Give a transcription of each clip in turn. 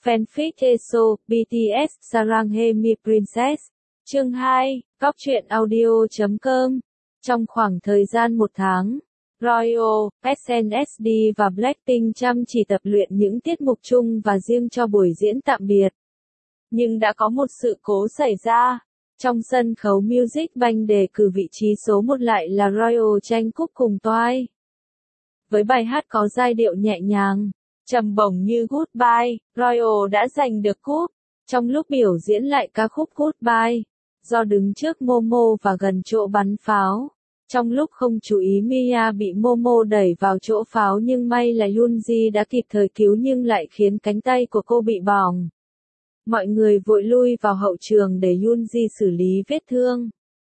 Fanfic ESO, BTS, Saranghae Princess. Chương 2, Góc truyện audio.com. Trong khoảng thời gian 1 tháng, Royal, SNSD và Blackpink chăm chỉ tập luyện những tiết mục chung và riêng cho buổi diễn tạm biệt. Nhưng đã có một sự cố xảy ra. Trong sân khấu Music Bank đề cử vị trí số 1 lại là Royal tranh cúp cùng Twice. Với bài hát có giai điệu nhẹ nhàng, trầm bổng như Goodbye, Royal đã giành được cúp. Trong lúc biểu diễn lại ca khúc Goodbye, do đứng trước Momo và gần chỗ bắn pháo, trong lúc không chú ý Mia bị Momo đẩy vào chỗ pháo nhưng may là Yoonji đã kịp thời cứu nhưng lại khiến cánh tay của cô bị bỏng. Mọi người vội lui vào hậu trường để Yoonji xử lý vết thương.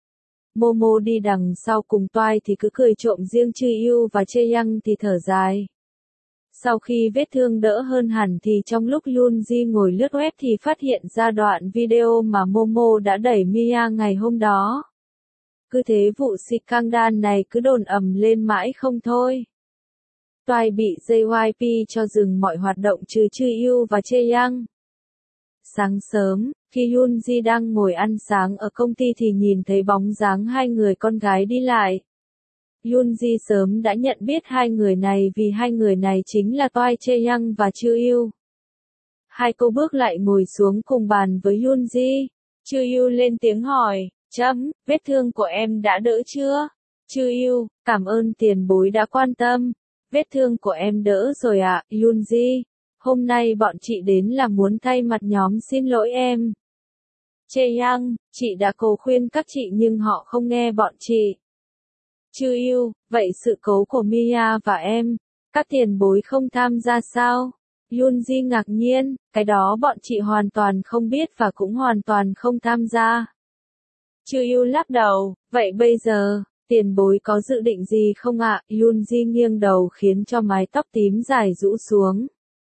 Momo đi đằng sau cùng Twice thì cứ cười trộm, riêng Chư và Chaeyoung thì thở dài. Sau khi vết thương đỡ hơn hẳn thì trong lúc Yoonji ngồi lướt web thì phát hiện ra đoạn video mà Momo đã đẩy Mia ngày hôm đó. Cứ thế vụ scandal này cứ đồn ầm lên mãi không thôi. Twice bị JYP cho dừng mọi hoạt động trừ Chư và Chaeyoung. Sáng sớm, khi Yoonji đang ngồi ăn sáng ở công ty thì nhìn thấy bóng dáng hai người con gái đi lại. Yoonji sớm đã nhận biết hai người này vì hai người này chính là Twice, Chaeyoung và Chư. Hai cô bước lại ngồi xuống cùng bàn với Yoonji. Chư lên tiếng hỏi, vết thương của em đã đỡ chưa? Chư, cảm ơn tiền bối đã quan tâm. Vết thương của em đỡ rồi ạ, Yoonji. Hôm nay bọn chị đến là muốn thay mặt nhóm xin lỗi em. Chaeyoung, chị đã cố khuyên các chị nhưng họ không nghe bọn chị. Chư, vậy sự cố của Mia và em, các tiền bối không tham gia sao? Yoonji ngạc nhiên, cái đó bọn chị hoàn toàn không biết và cũng hoàn toàn không tham gia. Chư lắc đầu, vậy bây giờ, tiền bối có dự định gì không ạ? Yoonji nghiêng đầu khiến cho mái tóc tím dài rũ xuống.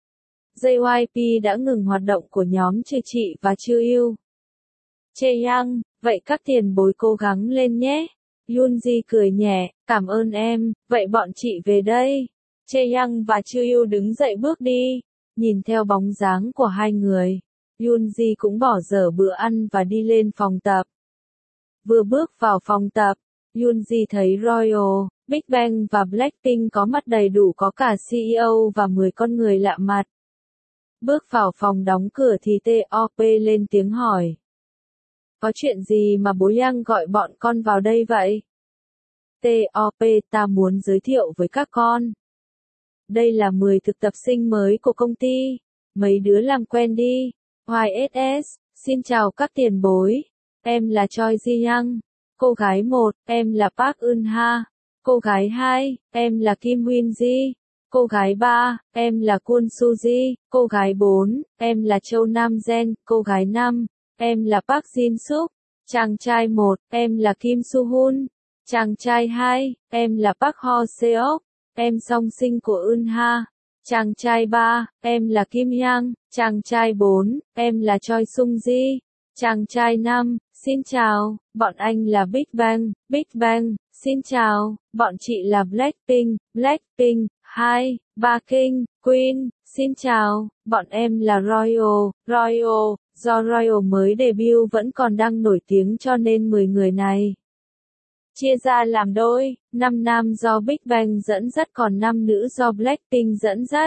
JYP đã ngừng hoạt động của nhóm Chư chị và Chư. Chaeyoung, vậy các tiền bối cố gắng lên nhé. Yoonji cười nhẹ, cảm ơn em, vậy bọn chị về đây. Chaeyoung và Chư đứng dậy bước đi. Nhìn theo bóng dáng của hai người, Yoonji cũng bỏ dở bữa ăn và đi lên phòng tập. Vừa bước vào phòng tập, Yoonji thấy Royal, Big Bang và Blackpink có mặt đầy đủ, có cả CEO và 10 con người lạ mặt. Bước vào phòng đóng cửa thì T.O.P lên tiếng hỏi. Có chuyện gì mà bố Yang gọi bọn con vào đây vậy? T.O.P, ta muốn giới thiệu với các con. Đây là 10 thực tập sinh mới của công ty. Mấy đứa làm quen đi. YSS, xin chào các tiền bối. Em là Choi Ji-young. Cô gái 1, em là Park Eun-ha. Cô gái 2, em là Kim Win-ji. Cô gái 3, em là Kwon Su-ji. Cô gái 4, em là Châu Nam-gen. Cô gái 5, em là Park Jin-suk. Chàng trai 1, em là Kim Su-hun. Chàng trai 2, em là Park Ho-seok. Em song sinh của Eun-ha. Chàng trai 3, em là Kim Yang. Chàng trai 4, em là Choi Sung-ji. Chàng trai 5, xin chào, bọn anh là Big Bang. Big Bang, xin chào, bọn chị là Blackpink. Blackpink, 2, 3 King, Queen, xin chào, bọn em là Royal. Royal, do Royal mới debut vẫn còn đang nổi tiếng cho nên 10 người này chia ra làm đôi, 5 nam do Big Bang dẫn dắt còn 5 nữ do Blackpink dẫn dắt.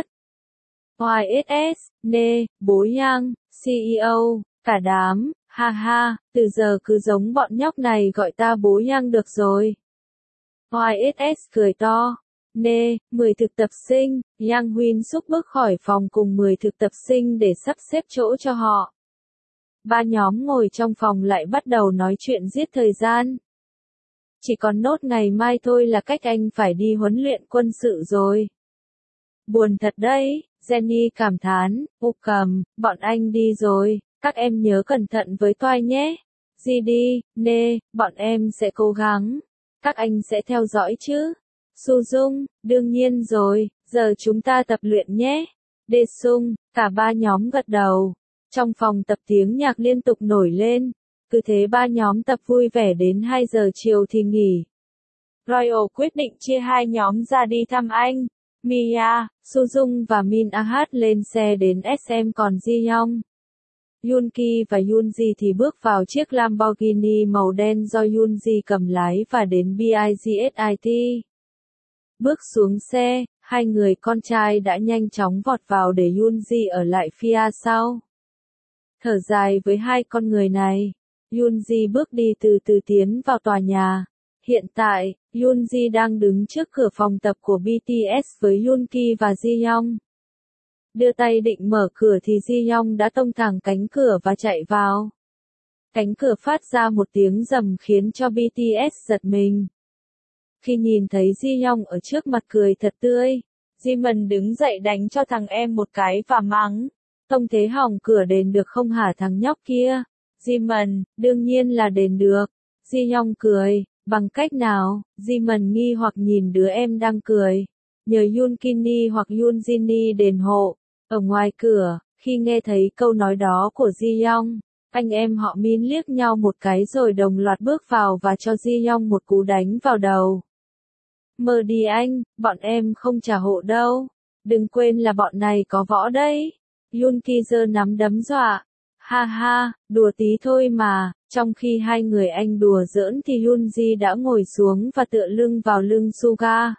YSS, Ne, bố Yang, CEO, cả đám, ha ha, từ giờ cứ giống bọn nhóc này gọi ta bố Yang được rồi. YSS cười to. Ne, 10 thực tập sinh, Yang Huyên xúc bước khỏi phòng cùng 10 thực tập sinh để sắp xếp chỗ cho họ. Ba nhóm ngồi trong phòng lại bắt đầu nói chuyện giết thời gian. Chỉ còn nốt ngày mai thôi là cách anh phải đi huấn luyện quân sự rồi. Buồn thật đấy, Jenny cảm thán, cầm, bọn anh đi rồi, các em nhớ cẩn thận với Twice nhé. GD, Ne, bọn em sẽ cố gắng. Các anh sẽ theo dõi chứ? Sung, đương nhiên rồi, giờ chúng ta tập luyện nhé. Daesung, cả ba nhóm gật đầu. Trong phòng tập tiếng nhạc liên tục nổi lên. Cứ thế ba nhóm tập vui vẻ đến 2 giờ chiều thì nghỉ. Royal quyết định chia hai nhóm ra đi thăm anh. Mia, Sujung và Min Ah lên xe đến SM còn Ji Young, Yoonki và Yoonji thì bước vào chiếc Lamborghini màu đen do Yoonji cầm lái và đến BIGSIT. Bước xuống xe, hai người con trai đã nhanh chóng vọt vào để Yoonji ở lại phía sau. Thở dài với hai con người này, Yoonji bước đi từ từ tiến vào tòa nhà. Hiện tại, Yoonji đang đứng trước cửa phòng tập của BTS với Yoonki và Ji Young. Đưa tay định mở cửa thì Ji Young đã tông thẳng cánh cửa và chạy vào. Cánh cửa phát ra một tiếng rầm khiến cho BTS giật mình. Khi nhìn thấy Ji Young ở trước mặt cười thật tươi, Jimin đứng dậy đánh cho thằng em một cái và mắng. Tông thế hỏng cửa đền được không hả thằng nhóc kia? Jimin, đương nhiên là đền được. Ji Young cười, bằng cách nào? Jimin nghi hoặc nhìn đứa em đang cười. Nhờ Yoonki hoặc Yoonjin đền hộ. Ở ngoài cửa, khi nghe thấy câu nói đó của Ji Young, anh em họ Min liếc nhau một cái rồi đồng loạt bước vào và cho Ji Young một cú đánh vào đầu. Mờ đi anh, bọn em không trả hộ đâu. Đừng quên là bọn này có võ đấy. Yoonki giơ nắm đấm dọa. Ha ha, đùa tí thôi mà. Trong khi hai người anh đùa giỡn thì Yoonji đã ngồi xuống và tựa lưng vào lưng Suga.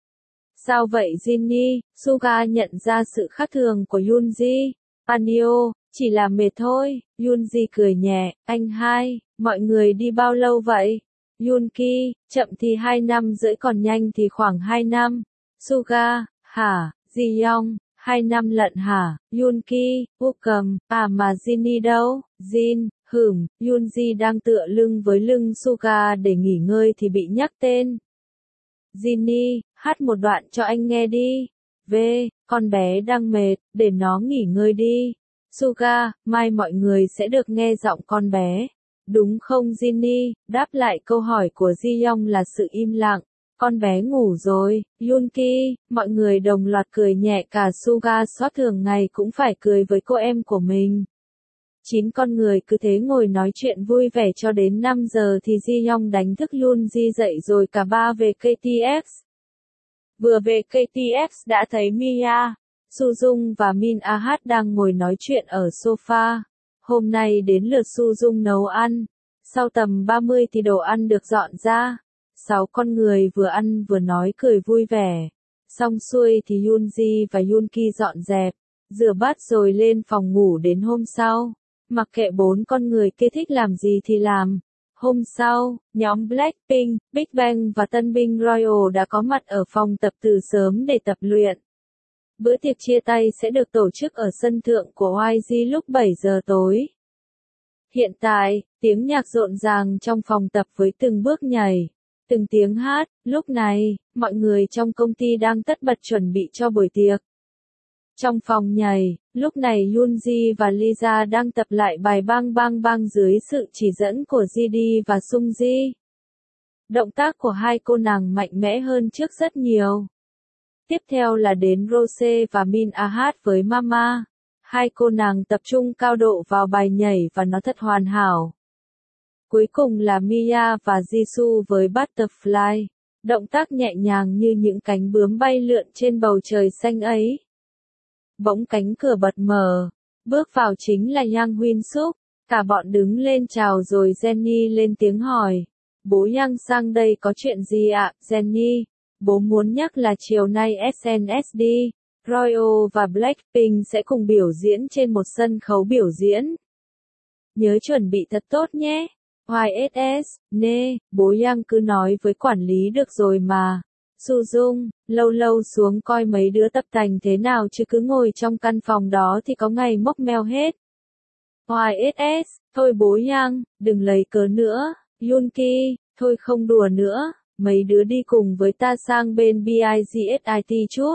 Sao vậy Jinny? Suga nhận ra sự khác thường của Yoonji. Anio, chỉ là mệt thôi. Yoonji cười nhẹ. Anh hai, mọi người đi bao lâu vậy? Yoonki, chậm thì 2 năm rưỡi còn nhanh thì khoảng 2 năm. Suga, hả? Ji Young, 2 năm lận hả? Yoonki, cầm, mà Jinny đâu? Jin, Yoonji đang tựa lưng với lưng Suga để nghỉ ngơi thì bị nhắc tên. Jinny, hát một đoạn cho anh nghe đi. Con bé đang mệt, để nó nghỉ ngơi đi. Suga, mai mọi người sẽ được nghe giọng con bé. Đúng không Jinny? Đáp lại câu hỏi của Ji Young là sự im lặng. Con bé ngủ rồi. Yoonki, mọi người đồng loạt cười nhẹ, cả Suga xót thường ngày cũng phải cười với cô em của mình. 9 con người cứ thế ngồi nói chuyện vui vẻ cho đến 5 giờ thì Ji Young đánh thức Yoonji dậy rồi cả ba về KTX. Vừa về KTX đã thấy Mia, Sujung và Min Ah đang ngồi nói chuyện ở sofa. Hôm nay đến lượt Sujung nấu ăn. Sau tầm 30 thì đồ ăn được dọn ra. 6 con người vừa ăn vừa nói cười vui vẻ. Xong xuôi thì Yoonji và Yoonki dọn dẹp, rửa bát rồi lên phòng ngủ đến hôm sau. Mặc kệ 4 con người kia thích làm gì thì làm. Hôm sau, nhóm Blackpink, Big Bang và tân binh Royal đã có mặt ở phòng tập từ sớm để tập luyện. Bữa tiệc chia tay sẽ được tổ chức ở sân thượng của YG lúc 7 giờ tối. Hiện tại, tiếng nhạc rộn ràng trong phòng tập với từng bước nhảy, từng tiếng hát. Lúc này, mọi người trong công ty đang tất bật chuẩn bị cho buổi tiệc. Trong phòng nhảy, lúc này Yoonji và Lisa đang tập lại bài Bang Bang Bang dưới sự chỉ dẫn của JD và Sungji. Động tác của hai cô nàng mạnh mẽ hơn trước rất nhiều. Tiếp theo là đến Rose và Min Ah với Mama. Hai cô nàng tập trung cao độ vào bài nhảy và nó thật hoàn hảo. Cuối cùng là Mia và Jisoo với Butterfly. Động tác nhẹ nhàng như những cánh bướm bay lượn trên bầu trời xanh ấy. Bỗng cánh cửa bật mở. Bước vào chính là Yang Huyên Suk. Cả bọn đứng lên chào rồi Jennie lên tiếng hỏi. Bố Yang sang đây có chuyện gì ạ, Jennie? Bố muốn nhắc là chiều nay SNSD, Royal và Blackpink sẽ cùng biểu diễn trên một sân khấu biểu diễn. Nhớ chuẩn bị thật tốt nhé. YSS, bố Yang cứ nói với quản lý được rồi mà. Sujung, lâu lâu xuống coi mấy đứa tập tành thế nào chứ cứ ngồi trong căn phòng đó thì có ngày mốc meo hết. YSS, thôi bố Yang, đừng lấy cớ nữa. Yoonki, thôi không đùa nữa, mấy đứa đi cùng với ta sang bên BIGSIT chút.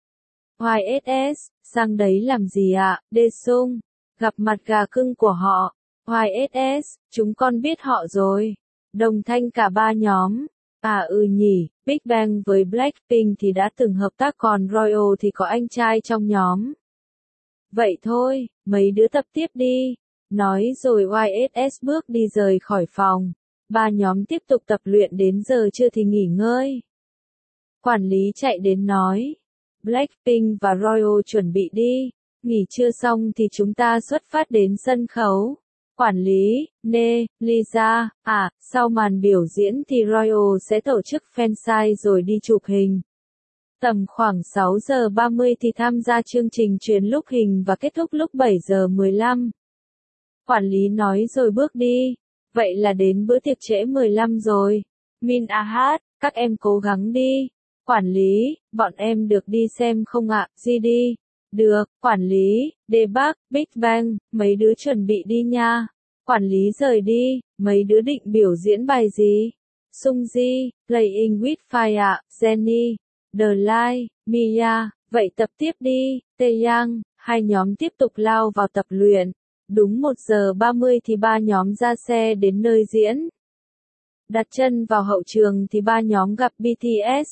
YSS, sang đấy làm gì ạ? Daesung, gặp mặt gà cưng của họ. YSS, chúng con biết họ rồi. Đồng thanh cả ba nhóm. Nhỉ, Big Bang với Blackpink thì đã từng hợp tác còn Royal thì có anh trai trong nhóm. Vậy thôi, mấy đứa tập tiếp đi. Nói rồi YSS bước đi rời khỏi phòng. Ba nhóm tiếp tục tập luyện đến giờ trưa thì nghỉ ngơi. Quản lý chạy đến nói. Blackpink và Royal chuẩn bị đi. Nghỉ trưa xong thì chúng ta xuất phát đến sân khấu. Quản lý, Lisa, sau màn biểu diễn thì Royal sẽ tổ chức fansite rồi đi chụp hình. Tầm khoảng 6 giờ 30 thì tham gia chương trình truyền lúc hình và kết thúc lúc 7 giờ 15. Quản lý nói rồi bước đi. Vậy là đến bữa tiệc trễ 15 rồi. Min các em cố gắng đi. Quản lý, bọn em được đi xem không ạ? Gì đi? Được, quản lý, Debug, Big Bang, mấy đứa chuẩn bị đi nha. Quản lý rời đi, mấy đứa định biểu diễn bài gì? Sungji, Playing with Fire ạ, Jennie, The Light, Mia, vậy tập tiếp đi, Taeyang, hai nhóm tiếp tục lao vào tập luyện. Đúng 1 giờ 30 thì ba nhóm ra xe đến nơi diễn. Đặt chân vào hậu trường thì ba nhóm gặp BTS,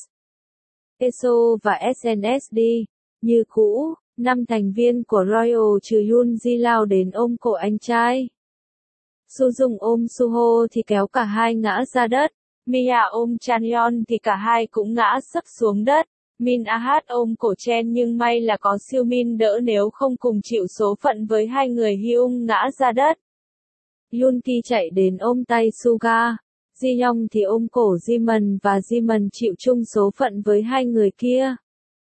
EXO và SNSD. Như cũ, 5 thành viên của Royal trừ Yoonji lao đến ôm cổ anh trai. Sujung ôm Suho thì kéo cả hai ngã ra đất. Mia ôm Chanyeon thì cả hai cũng ngã sấp xuống đất. Min ôm cổ Chen nhưng may là có Siêu Min đỡ nếu không cùng chịu số phận với hai người Hyung ngã ra đất. Yoonki chạy đến ôm tay Suga. Ji-young thì ôm cổ Jimin và Jimin chịu chung số phận với hai người kia.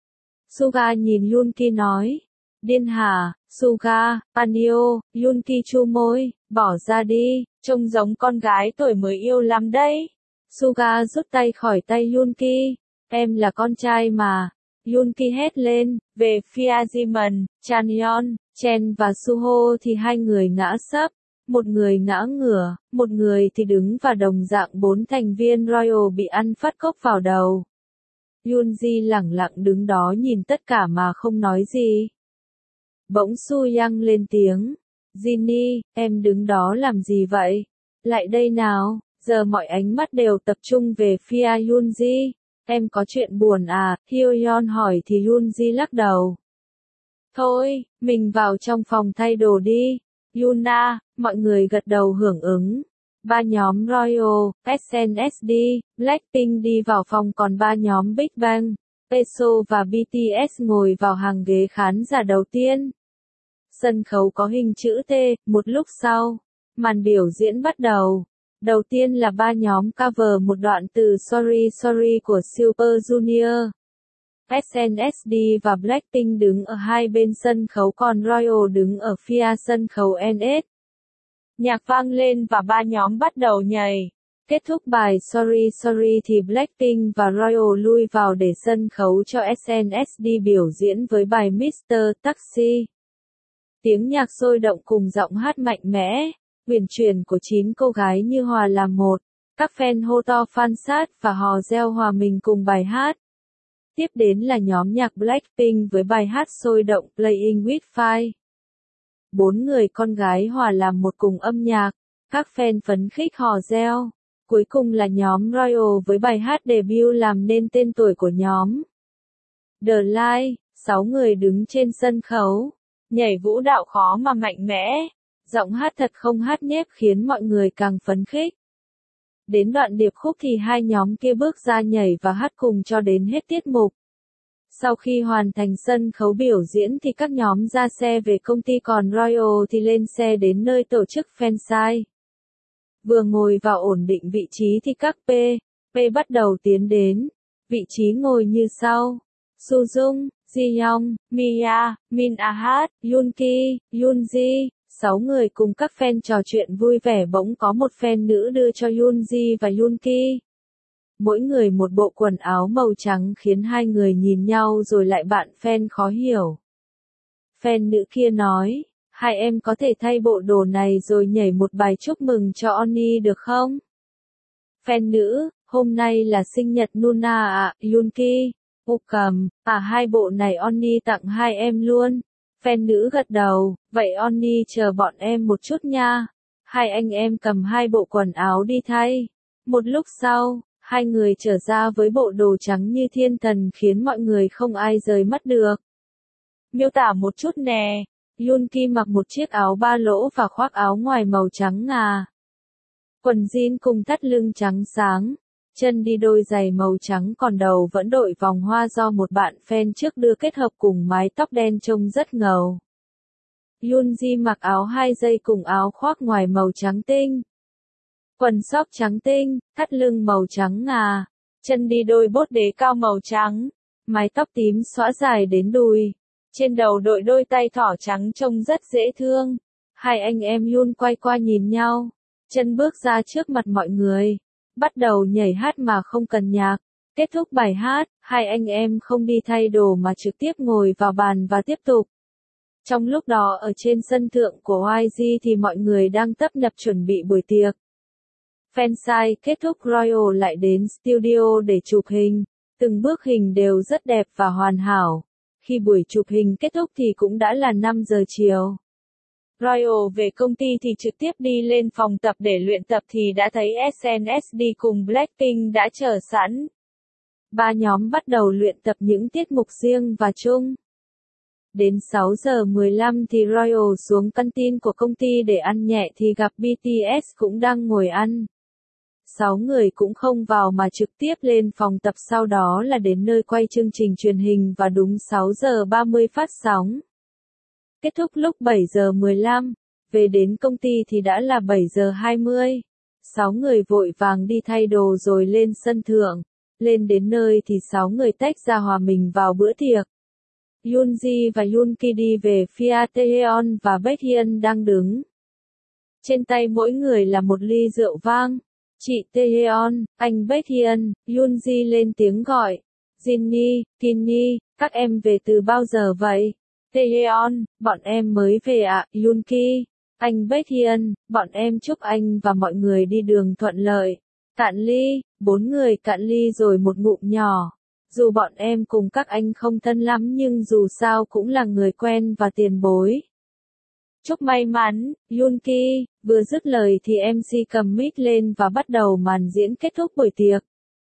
Suga nhìn Yoonki nói. Điên hả, Suga, Panio, Yoonki chu môi, bỏ ra đi, trông giống con gái tuổi mới yêu lắm đấy. Suga rút tay khỏi tay Yoonki. Em là con trai mà. Yoonki hét lên, về phía Jimin, Chanyeon, Chen và Suho thì hai người ngã sấp. Một người ngã ngửa, một người thì đứng và đồng dạng 4 thành viên Royal bị ăn phát cốc vào đầu. Yoonji lẳng lặng đứng đó nhìn tất cả mà không nói gì. Bỗng Su Yang lên tiếng. Jinny, em đứng đó làm gì vậy? Lại đây nào, giờ mọi ánh mắt đều tập trung về phía Yoonji. Em có chuyện buồn à? Hyoyeon hỏi thì Yoonji lắc đầu. Thôi, mình vào trong phòng thay đồ đi. Yuna, mọi người gật đầu hưởng ứng. Ba nhóm Royal, SNSD, Blackpink đi vào phòng còn ba nhóm Big Bang, EXO và BTS ngồi vào hàng ghế khán giả đầu tiên. Sân khấu có hình chữ T, một lúc sau, màn biểu diễn bắt đầu. Đầu tiên là ba nhóm cover một đoạn từ Sorry Sorry của Super Junior. SNSD và Blackpink đứng ở hai bên sân khấu còn Royal đứng ở phía sân khấu NS. Nhạc vang lên và ba nhóm bắt đầu nhảy. Kết thúc bài Sorry Sorry thì Blackpink và Royal lui vào để sân khấu cho SNSD biểu diễn với bài Mr. Taxi. Tiếng nhạc sôi động cùng giọng hát mạnh mẽ, huyền chuyển của 9 cô gái như hòa làm một. Các fan hô to fan sát và hò reo hòa mình cùng bài hát. Tiếp đến là nhóm nhạc Blackpink với bài hát sôi động Playing with Fire. 4 người con gái hòa làm một cùng âm nhạc, các fan phấn khích hò reo. Cuối cùng là nhóm Royal với bài hát debut làm nên tên tuổi của nhóm. The Light, 6 người đứng trên sân khấu, nhảy vũ đạo khó mà mạnh mẽ. Giọng hát thật không hát nhép khiến mọi người càng phấn khích. Đến đoạn điệp khúc thì hai nhóm kia bước ra nhảy và hát cùng cho đến hết tiết mục. Sau khi hoàn thành sân khấu biểu diễn thì các nhóm ra xe về công ty còn Royal thì lên xe đến nơi tổ chức fansite. Vừa ngồi vào ổn định vị trí thì các P bắt đầu tiến đến. Vị trí ngồi như sau. Sujung, Ji-young, Mia, Min Yoonki, Yoonji. 6 người cùng các fan trò chuyện vui vẻ bỗng có một fan nữ đưa cho Yoonji và Yoonki. Mỗi người một bộ quần áo màu trắng khiến hai người nhìn nhau rồi lại bạn fan khó hiểu. Fan nữ kia nói, hai em có thể thay bộ đồ này rồi nhảy một bài chúc mừng cho Oni được không? Fan nữ, hôm nay là sinh nhật Nuna ạ, Yoonki. Cầm, hai bộ này Oni tặng hai em luôn. Fan nữ gật đầu, vậy Oni chờ bọn em một chút nha. Hai anh em cầm hai bộ quần áo đi thay. Một lúc sau, hai người trở ra với bộ đồ trắng như thiên thần khiến mọi người không ai rời mắt được. Miêu tả một chút nè. Yoonki mặc một chiếc áo ba lỗ và khoác áo ngoài màu trắng ngà. Quần jean cùng thắt lưng trắng sáng. chân đi đôi giày màu trắng còn đầu vẫn đội vòng hoa do một bạn fan trước đưa kết hợp cùng mái tóc đen trông rất ngầu. Yoonji mặc áo 2 dây cùng áo khoác ngoài màu trắng tinh. Quần sóc trắng tinh, thắt lưng màu trắng ngà, chân đi đôi bốt đế cao màu trắng, mái tóc tím xõa dài đến đùi, trên đầu đội đôi tay thỏ trắng trông rất dễ thương. Hai anh em Yoon quay qua nhìn nhau, chân bước ra trước mặt mọi người, bắt đầu nhảy hát mà không cần nhạc. Kết thúc bài hát, hai anh em không đi thay đồ mà trực tiếp ngồi vào bàn và tiếp tục. Trong lúc đó ở trên sân thượng của YG thì mọi người đang tấp nập chuẩn bị buổi tiệc. Fanside kết thúc Royal lại đến studio để chụp hình, từng bước hình đều rất đẹp và hoàn hảo. Khi buổi chụp hình kết thúc thì cũng đã là 5 giờ chiều. Royal về công ty thì trực tiếp đi lên phòng tập để luyện tập thì đã thấy SNSD cùng Blackpink đã chờ sẵn. Ba nhóm bắt đầu luyện tập những tiết mục riêng và chung. Đến 6 giờ 15 thì Royal xuống canteen của công ty để ăn nhẹ thì gặp BTS cũng đang ngồi ăn. 6 người cũng không vào mà trực tiếp lên phòng tập, sau đó là đến nơi quay chương trình truyền hình và đúng 6 giờ 30 phát sóng. Kết thúc lúc 7 giờ 15, về đến công ty thì đã là 7 giờ 20. 6 người vội vàng đi thay đồ rồi lên sân thượng. Lên đến nơi thì 6 người tách ra hòa mình vào bữa tiệc. Yoonji và Yoonki đi về phía Taeyeon và Baekhyun đang đứng. Trên tay mỗi người là một ly rượu vang. Chị Taeyeon, anh Baekhyun, Yoonji lên tiếng gọi. Jinni, Kinni, các em về từ bao giờ vậy? Taeyeon, bọn em mới về ạ. Yoonki, anh Baekhyun, bọn em chúc anh và mọi người đi đường thuận lợi. Cạn ly, 4 người cạn ly rồi một ngụm nhỏ. Dù bọn em cùng các anh không thân lắm nhưng dù sao cũng là người quen và tiền bối. Chúc may mắn, Yoonki. Vừa dứt lời thì MC cầm mic lên và bắt đầu màn diễn kết thúc buổi tiệc.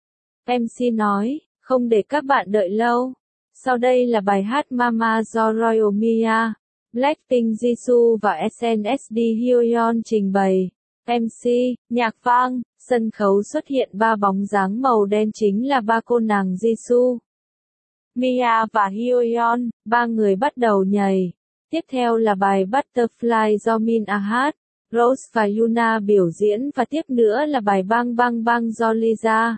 MC nói, không để các bạn đợi lâu. Sau đây là bài hát Mama do Royal Mia, Blackpink Jisoo và SNSD Hyoyeon trình bày. MC, nhạc vang, sân khấu xuất hiện 3 bóng dáng màu đen chính là ba cô nàng Jisoo, Mia và Hyoyeon, 3 người bắt đầu nhảy. Tiếp theo là bài Butterfly do Min Ah hát, Rose và Yuna biểu diễn và tiếp nữa là bài Bang Bang Bang do Lisa,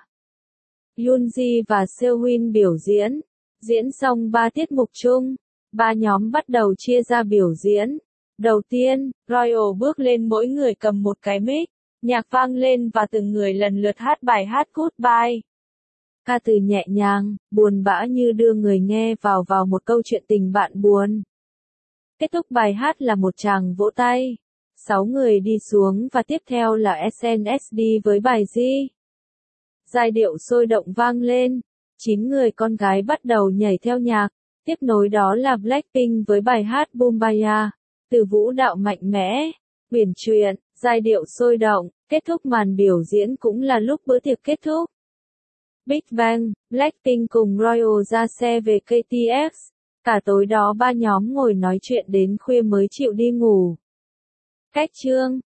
Yoonji và Sehun biểu diễn. Diễn xong 3 tiết mục chung, 3 nhóm bắt đầu chia ra biểu diễn. Đầu tiên, Royal bước lên, mỗi người cầm một cái mic, nhạc vang lên và từng người lần lượt hát bài hát Goodbye. Ca từ nhẹ nhàng, buồn bã như đưa người nghe vào một câu chuyện tình bạn buồn. Kết thúc bài hát là một tràng vỗ tay. 6 người đi xuống và tiếp theo là SNSD với bài G. Giai điệu sôi động vang lên. 9 người con gái bắt đầu nhảy theo nhạc. Tiếp nối đó là Blackpink với bài hát Boombayah. Từ vũ đạo mạnh mẽ, huyền chuyển, giai điệu sôi động. Kết thúc màn biểu diễn cũng là lúc bữa tiệc kết thúc. Big Bang, Blackpink cùng Royal ra xe về KTX. Cả tối đó 3 nhóm ngồi nói chuyện đến khuya mới chịu đi ngủ. Cách chương